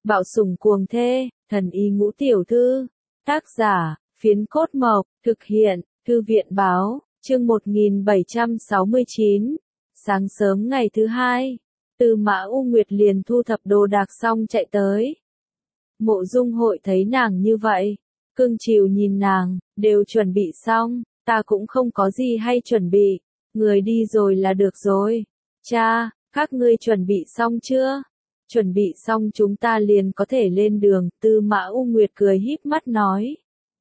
Bạo sủng cuồng thê, thần y ngũ tiểu thư. Tác giả, Phiến Cốt Mộc, thực hiện, Thư viện báo, chương 1769. Sáng sớm ngày thứ hai, Tư Mã U Nguyệt liền thu thập đồ đạc xong chạy tới. Mộ Dung Hội thấy nàng như vậy, cưng chiều nhìn nàng, đều chuẩn bị xong, ta cũng không có gì hay chuẩn bị, người đi rồi là được rồi. Cha, các ngươi chuẩn bị xong chưa? Chuẩn bị xong chúng ta liền có thể lên đường, Tư Mã U Nguyệt cười híp mắt nói.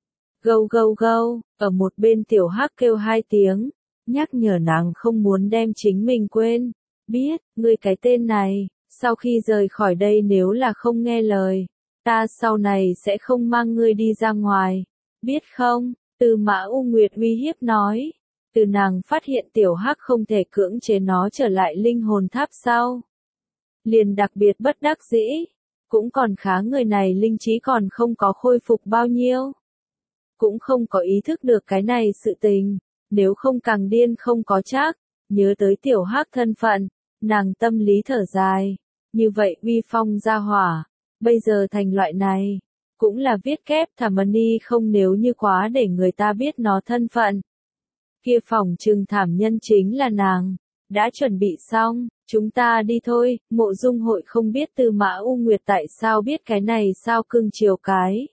Gâu gâu gâu, ở một bên tiểu hắc kêu hai tiếng, nhắc nhở nàng không muốn đem chính mình quên. Biết, ngươi cái tên này, sau khi rời khỏi đây nếu là không nghe lời, ta sau này sẽ không mang ngươi đi ra ngoài, biết không? Tư Mã U Nguyệt uy hiếp nói. Từ nàng phát hiện tiểu hắc không thể cưỡng chế nó trở lại linh hồn tháp sau, liền đặc biệt bất đắc dĩ, cũng còn khá người này linh trí còn không có khôi phục bao nhiêu, cũng không có ý thức được cái này sự tình, nếu không càng điên không có chắc. Nhớ tới tiểu hắc thân phận, nàng tâm lý thở dài, như vậy uy phong ra hỏa, bây giờ thành loại này, cũng là viết kép thả money không, nếu như quá để người ta biết nó thân phận, kia phòng trừng thảm nhân chính là nàng. Đã chuẩn bị xong, chúng ta đi thôi. Mộ Dung Hội không biết Tư Mã U Nguyệt tại sao biết cái này sao cưng chiều cái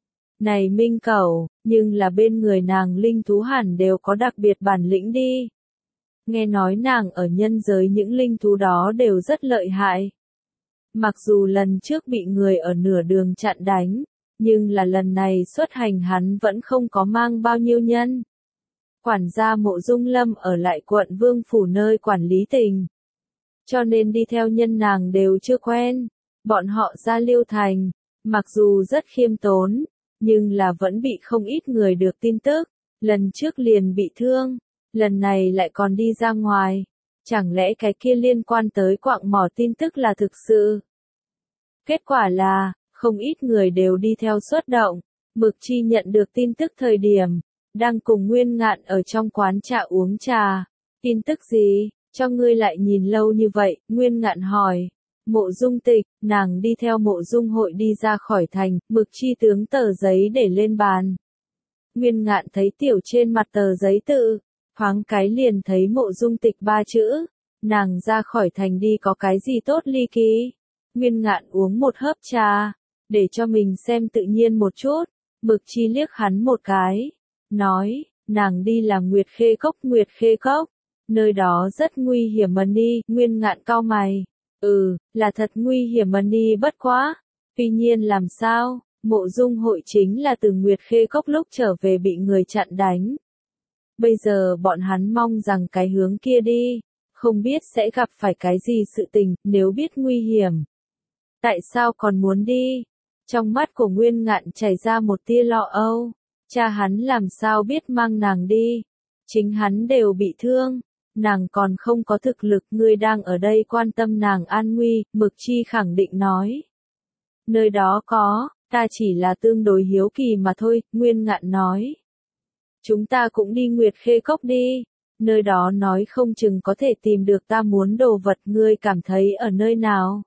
này minh cẩu, nhưng là bên người nàng linh thú hẳn đều có đặc biệt bản lĩnh đi. Nghe nói nàng ở nhân giới những linh thú đó đều rất lợi hại. Mặc dù lần trước bị người ở nửa đường chặn đánh, nhưng là lần này xuất hành hắn vẫn không có mang bao nhiêu nhân. Quản gia Mộ Dung Lâm ở lại quận Vương Phủ nơi quản lý tình, cho nên đi theo nhân nàng đều chưa quen. Bọn họ ra Liêu Thành, mặc dù rất khiêm tốn, nhưng là vẫn bị không ít người được tin tức. Lần trước liền bị thương, lần này lại còn đi ra ngoài. Chẳng lẽ cái kia liên quan tới quạng mỏ tin tức là thực sự? Kết quả là, không ít người đều đi theo xuất động. Mực Chi nhận được tin tức thời điểm, đang cùng Nguyên Ngạn ở trong quán trà uống trà. Tin tức gì, cho ngươi lại nhìn lâu như vậy? Nguyên Ngạn hỏi. Mộ Dung Tịch, nàng đi theo Mộ Dung Hội đi ra khỏi thành, Mực Chi tướng tờ giấy để lên bàn. Nguyên Ngạn thấy tiểu trên mặt tờ giấy tự, thoáng cái liền thấy Mộ Dung Tịch ba chữ. Nàng ra khỏi thành đi có cái gì tốt ly kỳ? Nguyên Ngạn uống một hớp trà, để cho mình xem tự nhiên một chút. Mực Chi liếc hắn một cái, nói, nàng đi là Nguyệt Khê Cốc. Nguyệt Khê Cốc, nơi đó rất nguy hiểm money. Nguyên Ngạn cau mày, là thật nguy hiểm money, bất quá. Tuy nhiên làm sao, Mộ Dung Hội chính là từ Nguyệt Khê Cốc lúc trở về bị người chặn đánh. Bây giờ bọn hắn mong rằng cái hướng kia đi, không biết sẽ gặp phải cái gì sự tình, nếu biết nguy hiểm. Tại sao còn muốn đi? Trong mắt của Nguyên Ngạn chảy ra một tia lo âu. Cha hắn làm sao biết mang nàng đi? Chính hắn đều bị thương, nàng còn không có thực lực, ngươi đang ở đây quan tâm nàng an nguy. Mực Chi khẳng định nói. Nơi đó có, ta chỉ là tương đối hiếu kỳ mà thôi. Nguyên Ngạn nói. Chúng ta cũng đi Nguyệt Khê Cốc đi, nơi đó nói không chừng có thể tìm được ta muốn đồ vật. Ngươi cảm thấy ở nơi nào?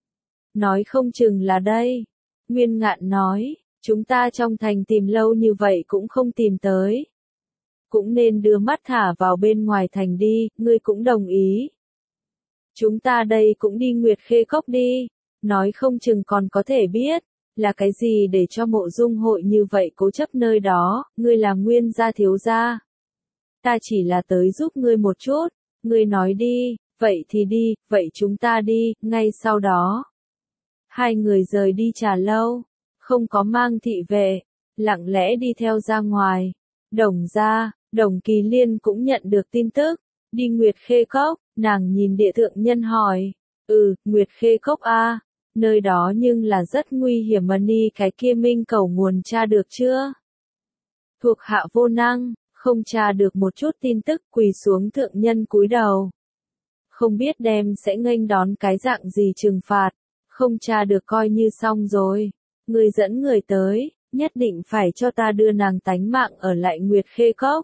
Nói không chừng là đây. Nguyên Ngạn nói, chúng ta trong thành tìm lâu như vậy cũng không tìm tới. Cũng nên đưa mắt thả vào bên ngoài thành đi, ngươi cũng đồng ý. Chúng ta đây cũng đi Nguyệt Khê Cốc đi, nói không chừng còn có thể biết, là cái gì để cho Mộ Dung Hội như vậy cố chấp nơi đó. Ngươi là Nguyên gia thiếu gia. Ta chỉ là tới giúp ngươi một chút, ngươi nói đi, vậy thì đi, vậy chúng ta đi. Ngay sau đó, hai người rời đi trà lâu, không có mang thị vệ, lặng lẽ đi theo ra ngoài. Đồng gia, Đồng Kỳ Liên cũng nhận được tin tức, đi Nguyệt Khê Cốc. Nàng nhìn Địa Thượng Nhân hỏi, Nguyệt Khê Cốc a, nơi đó nhưng là rất nguy hiểm money. Cái kia minh cẩu nguồn tra được chưa? Thuộc hạ vô năng, không tra được một chút tin tức. Quỳ xuống Thượng Nhân cúi đầu, không biết đem sẽ nghênh đón cái dạng gì trừng phạt. Không tra được coi như xong rồi. Ngươi dẫn người tới, nhất định phải cho ta đưa nàng tánh mạng ở lại Nguyệt Khê Cốc.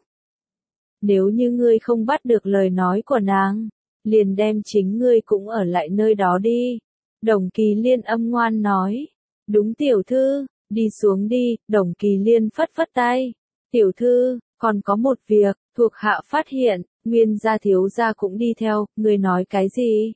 Nếu như ngươi không bắt được lời nói của nàng, liền đem chính ngươi cũng ở lại nơi đó đi. Đồng Kỳ Liên âm ngoan nói. Đúng tiểu thư, đi xuống đi, Đồng Kỳ Liên phất phất tay. Tiểu thư, còn có một việc, thuộc hạ phát hiện, Nguyên gia thiếu gia cũng đi theo, ngươi nói cái gì?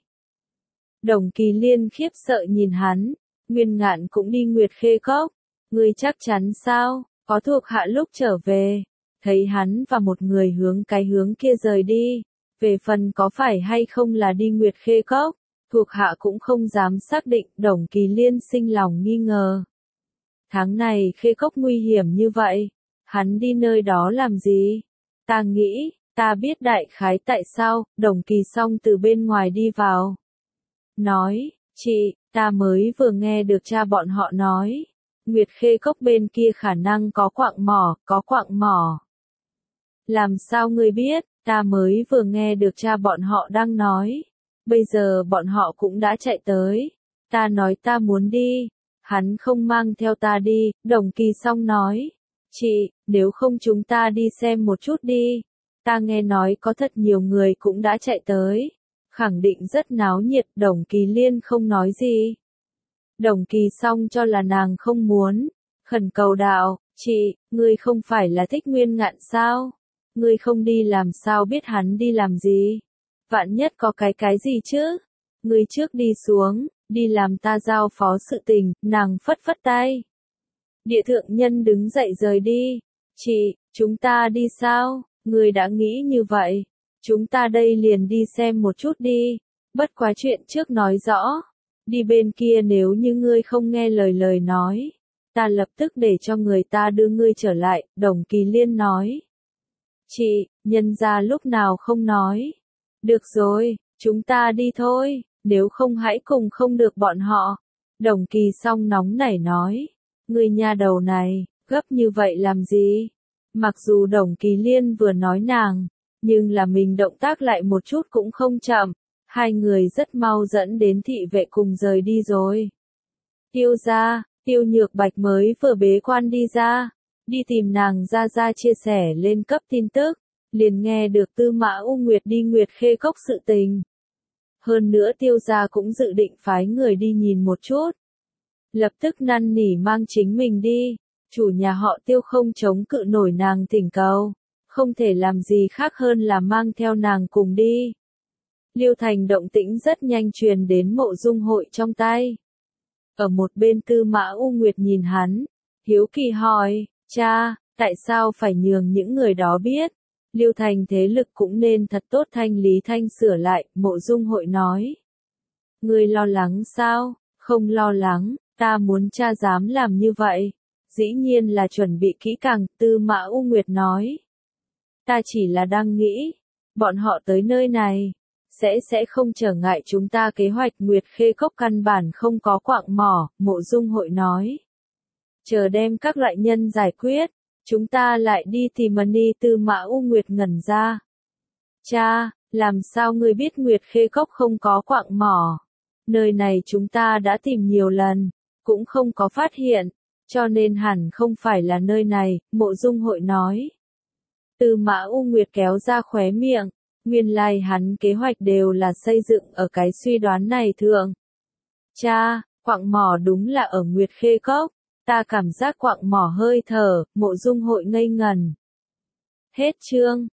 Đồng Kỳ Liên khiếp sợ nhìn hắn, Nguyên Ngạn cũng đi Nguyệt Khê Cốc, ngươi chắc chắn sao? Có thuộc hạ lúc trở về, thấy hắn và một người hướng cái hướng kia rời đi, về phần có phải hay không là đi Nguyệt Khê Cốc, thuộc hạ cũng không dám xác định. Đồng Kỳ Liên sinh lòng nghi ngờ. Tháng này Khê Cốc nguy hiểm như vậy, hắn đi nơi đó làm gì? Ta nghĩ, ta biết đại khái tại sao. Đồng Kỳ Song từ bên ngoài đi vào. Nói, chị, ta mới vừa nghe được cha bọn họ nói, Nguyệt Khê Cốc bên kia khả năng có quạng mỏ. Làm sao ngươi biết? Ta mới vừa nghe được cha bọn họ đang nói. Bây giờ bọn họ cũng đã chạy tới. Ta nói ta muốn đi. Hắn không mang theo ta đi, Đồng Kỳ Song nói. Chị, nếu không chúng ta đi xem một chút đi. Ta nghe nói có thật nhiều người cũng đã chạy tới. Khẳng định rất náo nhiệt. Đồng Kỳ Liên không nói gì. Đồng Kỳ Song cho là nàng không muốn. Khẩn cầu đạo, chị, ngươi không phải là thích Nguyên Ngạn sao? Ngươi không đi làm sao biết hắn đi làm gì? Vạn nhất có cái gì chứ? Ngươi trước đi xuống, đi làm ta giao phó sự tình. Nàng phất phất tay. Địa thượng nhân đứng dậy rời đi. Chị, chúng ta đi sao? Ngươi đã nghĩ như vậy. Chúng ta đây liền đi xem một chút đi. Bất quá chuyện trước nói rõ. Đi bên kia nếu như ngươi không nghe lời nói. Ta lập tức để cho người ta đưa ngươi trở lại. Đồng Kỳ Liên nói. Chị, nhân gia lúc nào không nói. Được rồi, chúng ta đi thôi, nếu không hãy cùng không được bọn họ. Đồng Kỳ Song nóng nảy nói. Ngươi nha đầu này, gấp như vậy làm gì? Mặc dù Đồng Kỳ Liên vừa nói nàng, nhưng là mình động tác lại một chút cũng không chậm. Hai người rất mau dẫn đến thị vệ cùng rời đi rồi. Tiêu gia, Tiêu Nhược Bạch mới vừa bế quan đi ra. Đi tìm nàng ra chia sẻ lên cấp tin tức, liền nghe được Tư Mã U Nguyệt đi Nguyệt Khê Cốc sự tình. Hơn nữa Tiêu gia cũng dự định phái người đi nhìn một chút. Lập tức năn nỉ mang chính mình đi, chủ nhà họ Tiêu không chống cự nổi nàng thỉnh cầu, không thể làm gì khác hơn là mang theo nàng cùng đi. Liêu Thành động tĩnh rất nhanh truyền đến Mộ Dung Hội trong tay. Ở một bên Tư Mã U Nguyệt nhìn hắn, hiếu kỳ hỏi. Cha, tại sao phải nhường những người đó biết? Liêu Thành thế lực cũng nên thật tốt thanh lý thanh sửa lại. Mộ Dung Hội nói. Ngươi lo lắng sao? Không lo lắng, ta muốn cha dám làm như vậy. Dĩ nhiên là chuẩn bị kỹ càng. Tư Mã U Nguyệt nói. Ta chỉ là đang nghĩ, bọn họ tới nơi này, sẽ không trở ngại chúng ta kế hoạch. Nguyệt Khê Cốc căn bản không có quạng mỏ. Mộ Dung Hội nói. Chờ đem các loại nhân giải quyết, chúng ta lại đi tìm Mani. Tư Mã U Nguyệt ngẩn ra. Cha, làm sao ngươi biết Nguyệt Khê Cốc không có quạng mỏ? Nơi này chúng ta đã tìm nhiều lần, cũng không có phát hiện, cho nên hẳn không phải là nơi này. Mộ Dung Hội nói. Tư Mã U Nguyệt kéo ra khóe miệng, nguyên lai hắn kế hoạch đều là xây dựng ở cái suy đoán này thượng. Cha, quạng mỏ đúng là ở Nguyệt Khê Cốc. Ta cảm giác quạng mỏ hơi thở. Mộ Dung Hội ngây ngần. Hết chương.